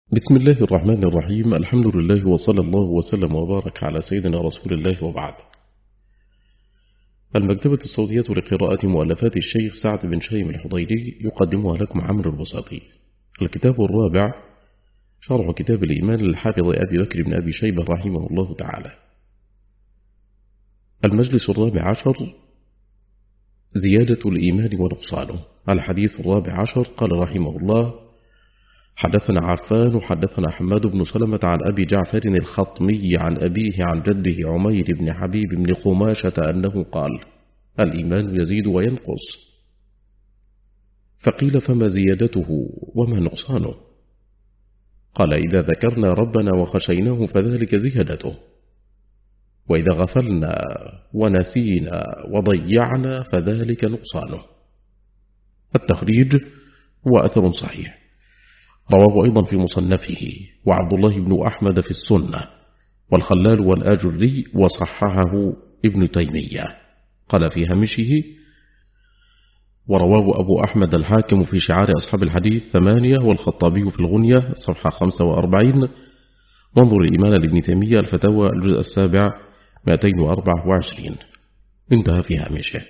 بسم الله الرحمن الرحيم. الحمد لله وصلى الله وسلم وبارك على سيدنا رسول الله وبعد. المكتبة الصوتية لقراءة مؤلفات الشيخ سعد بن شيم الحضيري يقدمها لكم عمرو البساطي. الكتاب الرابع شرح كتاب الإيمان للحافظ أبي بكر بن أبي شيبة رحمه الله تعالى. المجلس الرابع عشر، زيادة الإيمان ونقصانه. الحديث الرابع عشر. قال رحمه الله: حدثنا عفان حدثنا حماد بن سلمة عن أبي جعفر الخطمي عن أبيه عن جده عمير بن حبيب بن خماشة أنه قال: الإيمان يزيد وينقص. فقيل: فما زيادته وما نقصانه؟ قال: إذا ذكرنا ربنا وخشيناه فذلك زيادته، وإذا غفلنا ونسينا وضيعنا فذلك نقصانه. التخريج هو أثر صحيح، رواه أيضا في مصنفه، وعبد الله بن أحمد في السنة، والخلال والآجري، وصححه ابن تيمية. قال في هامشه: ورواه أبو أحمد الحاكم في شعار أصحاب الحديث 8، والخطابي في الغنية صفحة 45. وانظر الإيمان لابن تيمية الفتاوى الجزء 7 224. انتهى في هامشه.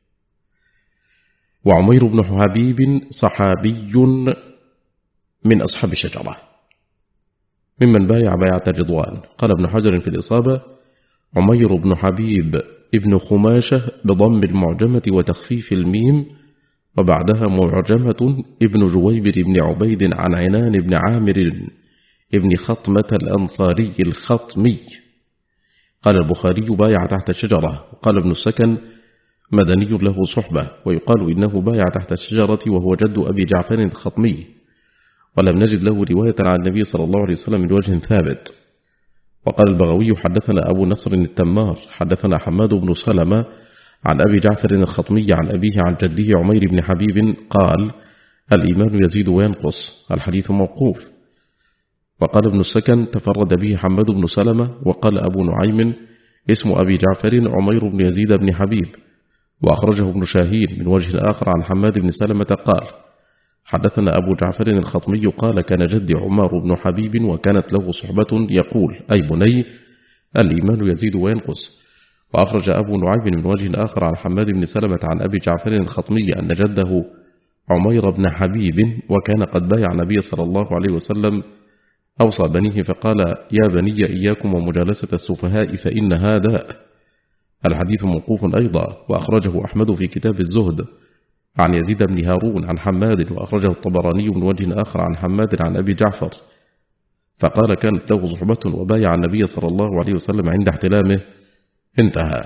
وعمير بن حبيب صحابي من أصحاب الشجرة ممن بايع بيعة رضوان. قال ابن حجر في الإصابة: عمير بن حبيب ابن خماشة بضم المعجمة وتخفيف الميم وبعدها معجمة ابن جويبر بن عبيد عن عنان بن عامر ابن خطمة الأنصاري الخطمي. قال البخاري: بايع تحت الشجرة. وقال ابن السكن: مدني له صحبة، ويقال إنه بايع تحت الشجرة وهو جد أبي جعفر الخطمي، ولم نجد له رواية عن النبي صلى الله عليه وسلم من وجه ثابت. وقال البغوي: حدثنا أبو نصر التمار حدثنا حماد بن سلمة عن أبي جعفر الخطمي عن أبيه عن جده عمير بن حبيب قال: الإيمان يزيد وينقص. الحديث موقوف. وقال ابن السكن: تفرد به حماد بن سلمة. وقال أبو نعيم: اسم أبي جعفر عمير بن يزيد بن حبيب. وأخرجه ابن شاهين من وجه آخر عن حماد بن سلمة قال: حدثنا أبو جعفر الخطمي قال: كان جدي عمر بن حبيب وكانت له صحبة يقول: أي بني، الإيمان يزيد وينقص. وأخرج أبو نعيم من وجه آخر عن حماد بن سلمة عن أبي جعفر الخطمي أن جده عمير بن حبيب وكان قد بايع النبي صلى الله عليه وسلم أوصى بنيه فقال: يا بني، إياكم ومجالسة السفهاء فإن هذا. الحديث موقوف أيضا. وأخرجه أحمد في كتاب الزهد عن يزيد بن هارون عن حماد. وأخرجه الطبراني من وجه آخر عن حماد عن أبي جعفر فقال: كانت له صحبة وبايع النبي صلى الله عليه وسلم عند احتلامه. انتهى.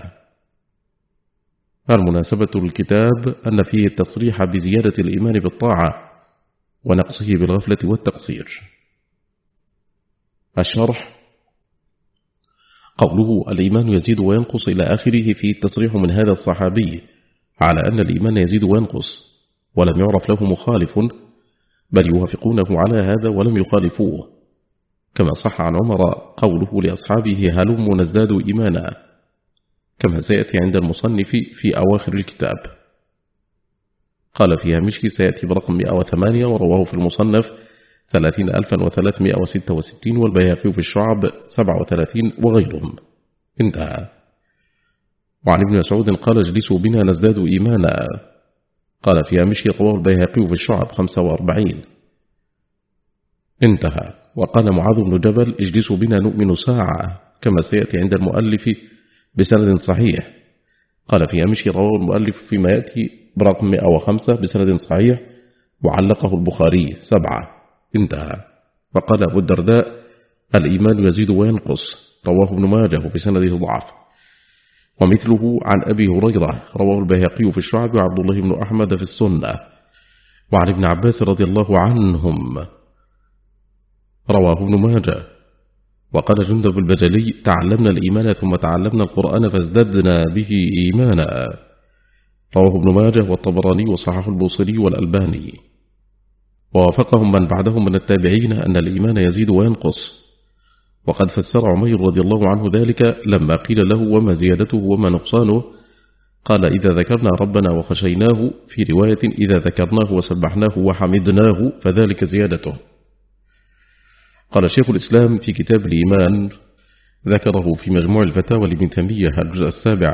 المناسبة للكتاب أن فيه التصريح بزيادة الإيمان بالطاعة ونقصه بالغفلة والتقصير. الشرح: قوله الإيمان يزيد وينقص إلى آخره فيه التصريح من هذا الصحابي على أن الإيمان يزيد وينقص، ولم يعرف له مخالف، بل يوافقونه على هذا ولم يخالفوه، كما صح عن عمر قوله لأصحابه: هلم نزداد إيمانا، كما سيأتي عند المصنف في أواخر الكتاب. قال في هامشه: سيأتي برقم 108، ورواه في المصنف 30366، والبيهقي في الشعب 37 وغيرهم. انتهى. وعن ابن مسعود قال: اجلسوا بنا نزداد إيمانا. قال في هامشه: رواه البيهقي في الشعب 45. انتهى. وقال معاذ بن جبل: اجلسوا بنا نؤمن ساعة، كما سيأتي عند المؤلف بسند صحيح. قال في هامشه: رواه المؤلف فيما يأتي برقم 105 بسند صحيح، وعلقه البخاري 7. انتهى. وقال أبو الدرداء: الإيمان يزيد وينقص، رواه ابن ماجه بسنده ضعف. ومثله عن أبي هريرة رواه البيهقي في الشعب وعبد الله بن أحمد في السنة. وعن ابن عباس رضي الله عنهم رواه ابن ماجه. وقال جندب البجلي: تعلمنا الإيمان ثم تعلمنا القرآن فازددنا به إيمانا. رواه ابن ماجه والطبراني وصححه البوصيري والألباني. ووافقهم من بعدهم من التابعين أن الإيمان يزيد وينقص. وقد فسر عمير رضي الله عنه ذلك لما قيل له: وما زيادته وما نقصانه؟ قال: إذا ذكرنا ربنا وخشيناه، في رواية: إذا ذكرناه وسبحناه وحمدناه فذلك زيادته. قال شيخ الإسلام في كتاب الإيمان، ذكره في مجموع الفتاوى لابن تيمية الجزء 7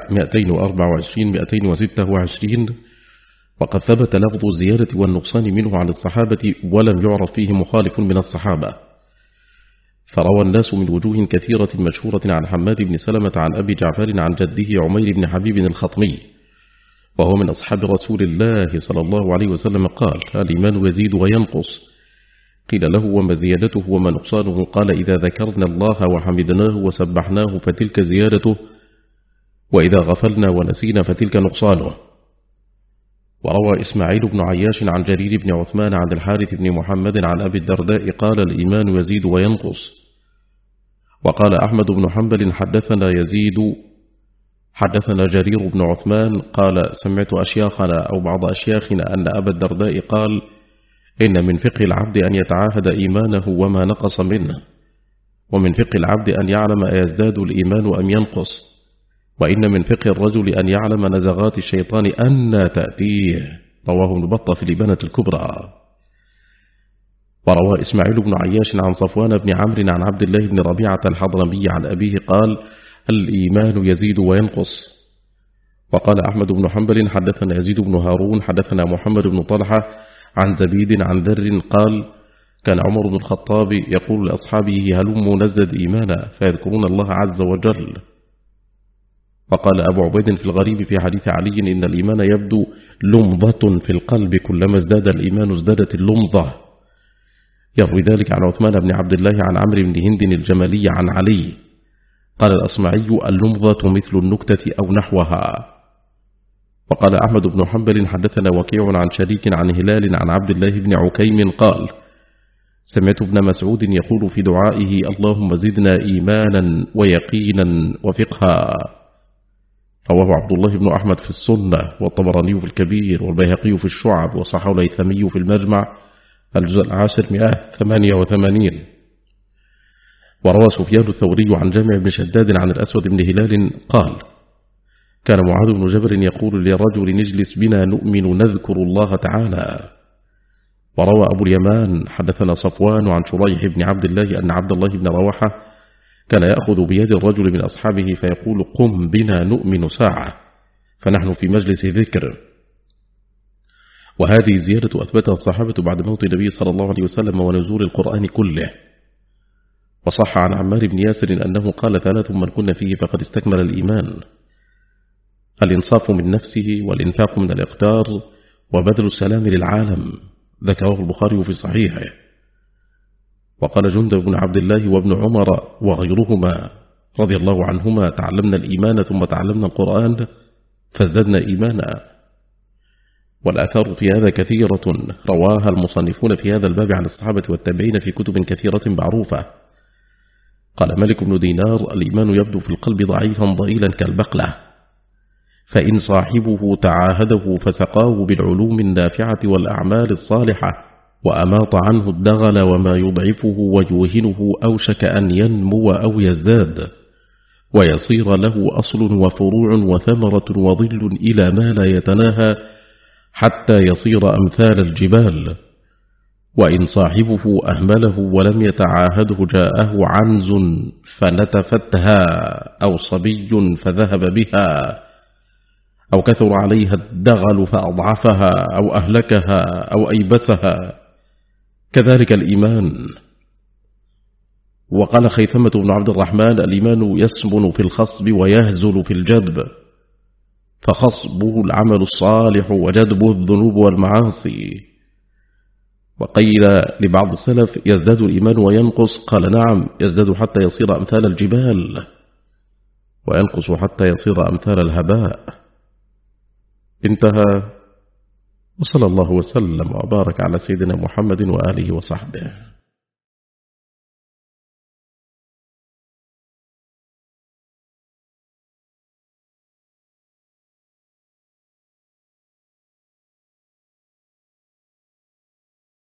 224-226، وقد ثبت لفظ الزيادة والنقصان منه عن الصحابة ولم يعرف فيه مخالف من الصحابة. فروى الناس من وجوه كثيرة مشهورة عن حماد بن سلمة عن أبي جعفر عن جده عمير بن حبيب الخطمي، وهو من أصحاب رسول الله صلى الله عليه وسلم، قال: الإيمان يزيد وينقص. قيل له: وما زيادته وما نقصانه؟ قال: إذا ذكرنا الله وحمدناه وسبحناه فتلك زيادته، وإذا غفلنا ونسينا فتلك نقصانه. وروى إسماعيل بن عياش عن جرير بن عثمان عن الحارث بن محمد عن أبي الدرداء قال: الإيمان يزيد وينقص. وقال أحمد بن حنبل: حدثنا جرير بن عثمان قال: سمعت أشياخنا أو بعض أشياخنا أن أبا الدرداء قال: إن من فقه العبد أن يتعاهد إيمانه وما نقص منه، ومن فقه العبد أن يعلم أيزداد الإيمان أم ينقص، وإن من فقه الرجل أن يعلم نزغات الشيطان أن تأتيه. رواه ابن بطة في الإبانة الكبرى. وروى إسماعيل بن عياش عن صفوان بن عمرو عن عبد الله بن ربيعة الحضرمي عن أبيه قال: الإيمان يزيد وينقص. وقال أحمد بن حنبل: حدثنا يزيد بن هارون حدثنا محمد بن طلحة عن زبيد عن ذر قال: كان عمر بن الخطاب يقول لأصحابه: هلموا نزد إيمانا، فيذكرون الله عز وجل. وقال أبو عبيد في الغريب في حديث علي: إن الإيمان يبدو لمضة في القلب، كلما ازداد الإيمان ازدادت اللمضة. يروي ذلك عن عثمان بن عبد الله عن عمرو بن هند الجمالي عن علي. قال الأصمعي: اللمضة مثل النكتة أو نحوها. وقال أحمد بن حنبل: حدثنا وكيع عن شريك عن هلال عن عبد الله بن عكيم قال: سمعت ابن مسعود يقول في دعائه: اللهم زدنا إيمانا ويقينا وفقها. رواه عبد الله بن أحمد في السنة، والطبراني في الكبير، والبيهقي في الشعب، وصححه الهيثمي في المجمع الجزء 1088. وروى سفيان الثوري عن جامع بن شداد عن الأسود بن هلال قال: كان معاذ بن جبل يقول لرجل: نجلس بنا نؤمن نذكر الله تعالى. وروى أبو اليمان حدثنا صفوان عن شريح بن عبد الله أن عبد الله بن رواحة كان يأخذ بيد الرجل من أصحابه فيقول: قم بنا نؤمن ساعة، فنحن في مجلس ذكر. وهذه زيادة أثبتها الصحابة بعد موت النبي صلى الله عليه وسلم ونزول القرآن كله. وصح عن عمار بن ياسر أنه قال: 3 من كن فيه فقد استكمل الإيمان: الإنصاف من نفسه، والإنفاق من الإقتار، وبذل السلام للعالم. ذكره البخاري في صحيحه. وقال جندب بن عبد الله وابن عمر وغيرهما رضي الله عنهما: تعلمنا الإيمان ثم تعلمنا القرآن فازددنا إيمانا. والآثار في هذا كثيرة رواها المصنفون في هذا الباب عن الصحابة والتابعين في كتب كثيرة معروفة. قال مالك بن دينار: الإيمان يبدو في القلب ضعيفا ضئيلا كالبقلة، فإن صاحبه تعاهده فسقاه بالعلوم النافعة والأعمال الصالحة، وأماط عنه الدغل وما يضعفه ويوهنه، أوشك أن ينمو أو يزداد، ويصير له أصل وفروع وثمرة وظل إلى ما لا يتناهى، حتى يصير أمثال الجبال. وإن صاحبه أهمله ولم يتعاهده جاءه عنز فنتفتها، أو صبي فذهب بها، أو كثر عليها الدغل فأضعفها، أو أهلكها، أو أيبسها. كذلك الإيمان. وقال خيثمة بن عبد الرحمن: الإيمان يسمن في الخصب ويهزل في الجدب، فخصبه العمل الصالح وجدبه الذنوب والمعاصي. وقيل لبعض السلف: يزداد الإيمان وينقص؟ قال: نعم، يزداد حتى يصير أمثال الجبال، وينقص حتى يصير أمثال الهباء. انتهى. وصلى الله وسلم وبارك على سيدنا محمد وآله وصحبه.